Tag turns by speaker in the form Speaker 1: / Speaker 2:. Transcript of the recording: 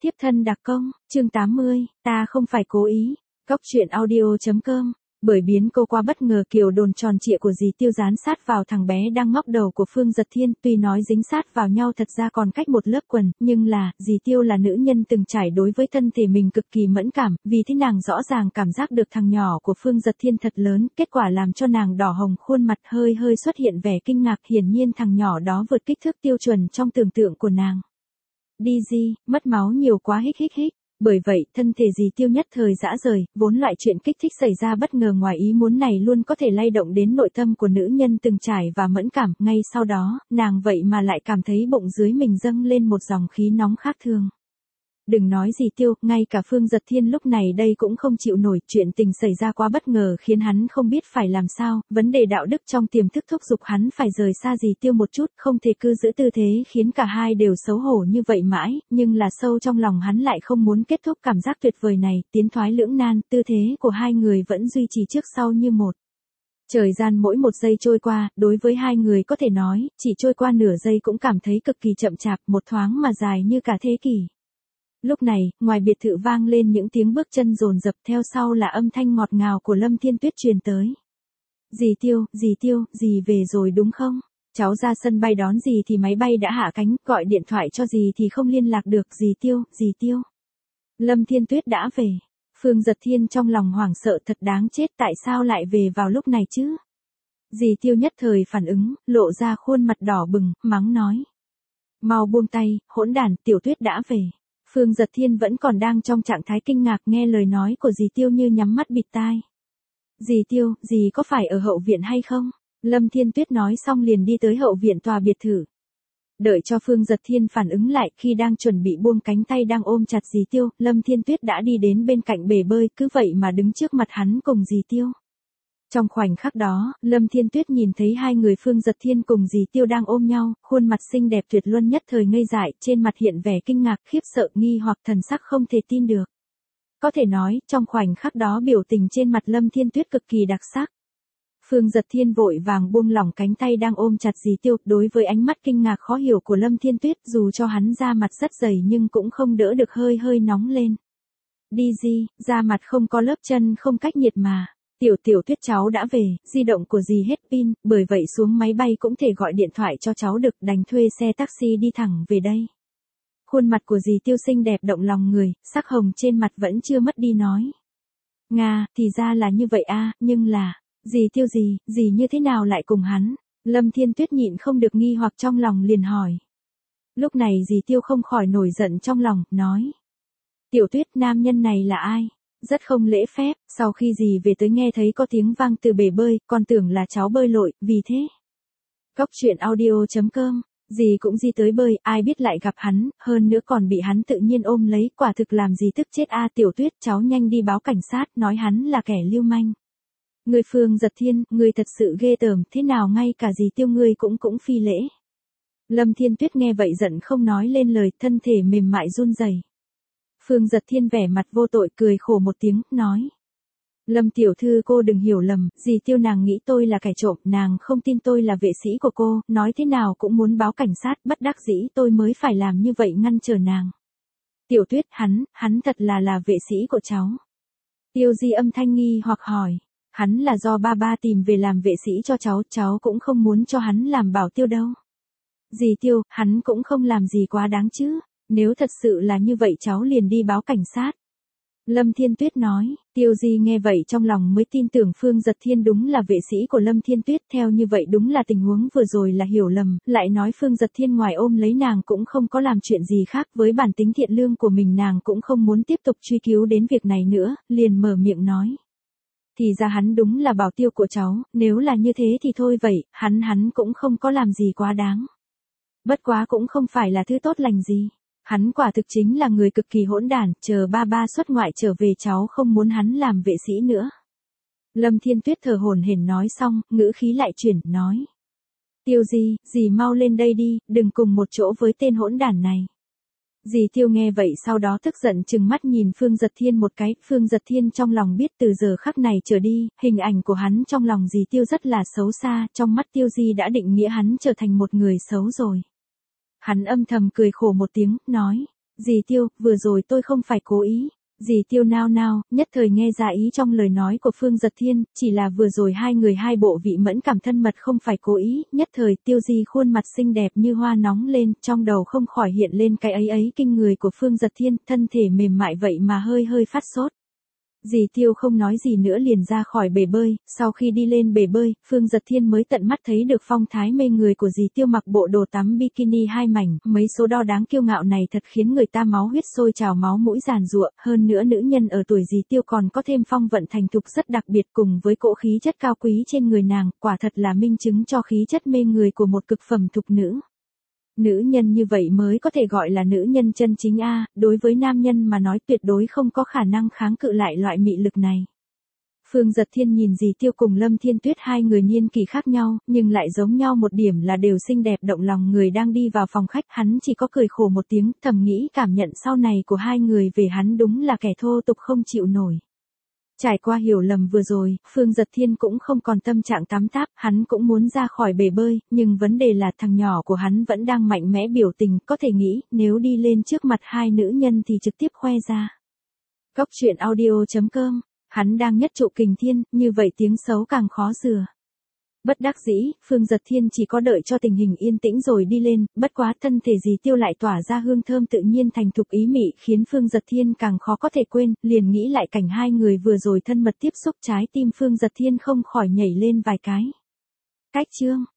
Speaker 1: Tiếp thân đặc công, chương 80, ta không phải cố ý. Góc truyện audio.com. Bởi biến cô qua bất ngờ kiểu đồn tròn trịa của dì Tiêu dán sát vào thằng bé đang ngóc đầu của Phương Dật Thiên, tuy nói dính sát vào nhau thật ra còn cách một lớp quần, nhưng là, dì Tiêu là nữ nhân từng trải đối với thân thể mình cực kỳ mẫn cảm, vì thế nàng rõ ràng cảm giác được thằng nhỏ của Phương Dật Thiên thật lớn, kết quả làm cho nàng đỏ hồng khuôn mặt hơi xuất hiện vẻ kinh ngạc, hiển nhiên thằng nhỏ đó vượt kích thước tiêu chuẩn trong tưởng tượng của nàng. Đi di, mất máu nhiều quá hích. Bởi vậy, thân thể dì Tiêu nhất thời dã rời, vốn loại chuyện kích thích xảy ra bất ngờ ngoài ý muốn này luôn có thể lay động đến nội tâm của nữ nhân từng trải và mẫn cảm, ngay sau đó, nàng vậy mà lại cảm thấy bụng dưới mình dâng lên một dòng khí nóng khác thường. Đừng nói dì Tiêu, ngay cả Phương Dật Thiên lúc này đây cũng không chịu nổi, chuyện tình xảy ra quá bất ngờ khiến hắn không biết phải làm sao, vấn đề đạo đức trong tiềm thức thúc giục hắn phải rời xa dì Tiêu một chút, không thể cứ giữ tư thế khiến cả hai đều xấu hổ như vậy mãi, nhưng là sâu trong lòng hắn lại không muốn kết thúc cảm giác tuyệt vời này, tiến thoái lưỡng nan, tư thế của hai người vẫn duy trì trước sau như một. Thời gian mỗi một giây trôi qua, đối với hai người có thể nói, chỉ trôi qua nửa giây cũng cảm thấy cực kỳ chậm chạp, một thoáng mà dài như cả thế kỷ. Lúc này, ngoài biệt thự vang lên những tiếng bước chân dồn dập, theo sau là âm thanh ngọt ngào của Lâm Thiên Tuyết truyền tới. Dì Tiêu, dì về rồi đúng không? Cháu ra sân bay đón dì thì máy bay đã hạ cánh, gọi điện thoại cho dì thì không liên lạc được, dì Tiêu. Lâm Thiên Tuyết đã về. Phương Dật Thiên trong lòng hoảng sợ thật đáng chết, tại sao lại về vào lúc này chứ? Dì Tiêu nhất thời phản ứng, lộ ra khuôn mặt đỏ bừng, mắng nói. Mau buông tay, hỗn đản, Tiểu Tuyết đã về. Phương Dật Thiên vẫn còn đang trong trạng thái kinh ngạc nghe lời nói của dì Tiêu như nhắm mắt bịt tai. Dì Tiêu, dì có phải ở hậu viện hay không? Lâm Thiên Tuyết nói xong liền đi tới hậu viện tòa biệt thự. Đợi cho Phương Dật Thiên phản ứng lại, khi đang chuẩn bị buông cánh tay đang ôm chặt dì Tiêu, Lâm Thiên Tuyết đã đi đến bên cạnh bể bơi, cứ vậy mà đứng trước mặt hắn cùng dì Tiêu. Trong khoảnh khắc đó, Lâm Thiên Tuyết nhìn thấy hai người Phương Dật Thiên cùng dì Tiêu đang ôm nhau, khuôn mặt xinh đẹp tuyệt luân nhất thời ngây dại, trên mặt hiện vẻ kinh ngạc, khiếp sợ, nghi hoặc thần sắc không thể tin được. Có thể nói, trong khoảnh khắc đó biểu tình trên mặt Lâm Thiên Tuyết cực kỳ đặc sắc. Phương Dật Thiên vội vàng buông lỏng cánh tay đang ôm chặt dì Tiêu, đối với ánh mắt kinh ngạc khó hiểu của Lâm Thiên Tuyết, dù cho hắn da mặt rất dày nhưng cũng không đỡ được hơi nóng lên. Đi di, da mặt không có lớp chân không cách nhiệt mà. Tiểu Tuyết cháu đã về, di động của dì hết pin, bởi vậy xuống máy bay cũng thể gọi điện thoại cho cháu được, đành thuê xe taxi đi thẳng về đây. Khuôn mặt của dì Tiêu xinh đẹp động lòng người, sắc hồng trên mặt vẫn chưa mất đi nói. Nga, thì ra là như vậy a, nhưng là, dì Tiêu dì như thế nào lại cùng hắn? Lâm Thiên Tuyết nhịn không được nghi hoặc trong lòng liền hỏi. Lúc này dì Tiêu không khỏi nổi giận trong lòng, nói. Tiểu Tuyết, nam nhân này là ai? Rất không lễ phép, sau khi dì về tới nghe thấy có tiếng vang từ bể bơi, còn tưởng là cháu bơi lội, vì thế. Góc truyện audio.com, dì cũng di tới bơi, ai biết lại gặp hắn, hơn nữa còn bị hắn tự nhiên ôm lấy, quả thực làm dì tức chết a. Tiểu Tuyết, cháu nhanh đi báo cảnh sát, nói hắn là kẻ lưu manh. Người Phương Dật Thiên, người thật sự ghê tởm, thế nào ngay cả dì Tiêu ngươi cũng phi lễ. Lâm Thiên Tuyết nghe vậy giận không nói lên lời, thân thể mềm mại run rẩy. Phương Dật Thiên vẻ mặt vô tội cười khổ một tiếng, nói. Lâm tiểu thư cô đừng hiểu lầm, dì Tiêu nàng nghĩ tôi là kẻ trộm, nàng không tin tôi là vệ sĩ của cô, nói thế nào cũng muốn báo cảnh sát, bất đắc dĩ tôi mới phải làm như vậy ngăn trở nàng. Tiểu Tuyết, hắn thật là vệ sĩ của cháu. Tiêu Di âm thanh nghi hoặc hỏi, hắn là do ba tìm về làm vệ sĩ cho cháu cũng không muốn cho hắn làm bảo tiêu đâu. Dì Tiêu, hắn cũng không làm gì quá đáng chứ. Nếu thật sự là như vậy cháu liền đi báo cảnh sát. Lâm Thiên Tuyết nói, Tiêu Di nghe vậy trong lòng mới tin tưởng Phương Dật Thiên đúng là vệ sĩ của Lâm Thiên Tuyết, theo như vậy đúng là tình huống vừa rồi là hiểu lầm, lại nói Phương Dật Thiên ngoài ôm lấy nàng cũng không có làm chuyện gì khác, với bản tính thiện lương của mình nàng cũng không muốn tiếp tục truy cứu đến việc này nữa, liền mở miệng nói. Thì ra hắn đúng là bảo tiêu của cháu, nếu là như thế thì thôi vậy, hắn cũng không có làm gì quá đáng. Bất quá cũng không phải là thứ tốt lành gì. Hắn quả thực chính là người cực kỳ hỗn đản, chờ ba xuất ngoại trở về cháu không muốn hắn làm vệ sĩ nữa. Lâm Thiên Tuyết thở hổn hển nói xong, ngữ khí lại chuyển, nói. Tiêu Di, dì mau lên đây đi, đừng cùng một chỗ với tên hỗn đản này. Dì Tiêu nghe vậy sau đó tức giận trừng mắt nhìn Phương Dật Thiên một cái, Phương Dật Thiên trong lòng biết từ giờ khắc này trở đi, hình ảnh của hắn trong lòng dì Tiêu rất là xấu xa, trong mắt Tiêu Di đã định nghĩa hắn trở thành một người xấu rồi. Hắn âm thầm cười khổ một tiếng, nói, Dì Tiêu, vừa rồi tôi không phải cố ý. Dì Tiêu nao nao, nhất thời nghe ra ý trong lời nói của Phương Giật Thiên, chỉ là vừa rồi hai người hai bộ vị mẫn cảm thân mật không phải cố ý, nhất thời Tiêu Di khuôn mặt xinh đẹp như hoa nóng lên, trong đầu không khỏi hiện lên cái ấy kinh người của Phương Giật Thiên, thân thể mềm mại vậy mà hơi hơi phát sốt. Dì Tiêu không nói gì nữa liền ra khỏi bể bơi, sau khi đi lên bể bơi, Phương Giật Thiên mới tận mắt thấy được phong thái mê người của dì Tiêu mặc bộ đồ tắm bikini hai mảnh, mấy số đo đáng kiêu ngạo này thật khiến người ta máu huyết sôi trào máu mũi giàn giụa, hơn nữa nữ nhân ở tuổi dì Tiêu còn có thêm phong vận thành thục rất đặc biệt cùng với cỗ khí chất cao quý trên người nàng, quả thật là minh chứng cho khí chất mê người của một cực phẩm thục nữ. Nữ nhân như vậy mới có thể gọi là nữ nhân chân chính a, đối với nam nhân mà nói tuyệt đối không có khả năng kháng cự lại loại mị lực này. Phương Giật Thiên nhìn dì Tiêu cùng Lâm Thiên Tuyết hai người niên kỷ khác nhau, nhưng lại giống nhau một điểm là đều xinh đẹp động lòng người đang đi vào phòng khách, hắn chỉ có cười khổ một tiếng, thầm nghĩ cảm nhận sau này của hai người về hắn đúng là kẻ thô tục không chịu nổi. Trải qua hiểu lầm vừa rồi, Phương Giật Thiên cũng không còn tâm trạng tắm táp, hắn cũng muốn ra khỏi bể bơi, nhưng vấn đề là thằng nhỏ của hắn vẫn đang mạnh mẽ biểu tình, có thể nghĩ, nếu đi lên trước mặt hai nữ nhân thì trực tiếp khoe ra. Góc truyện audio.com, hắn đang nhất trụ kình thiên, như vậy tiếng xấu càng khó sửa. Bất đắc dĩ, Phương Giật Thiên chỉ có đợi cho tình hình yên tĩnh rồi đi lên, bất quá thân thể dì Tiêu lại tỏa ra hương thơm tự nhiên thành thục ý mị khiến Phương Giật Thiên càng khó có thể quên, liền nghĩ lại cảnh hai người vừa rồi thân mật tiếp xúc trái tim Phương Giật Thiên không khỏi nhảy lên vài cái. Cách chương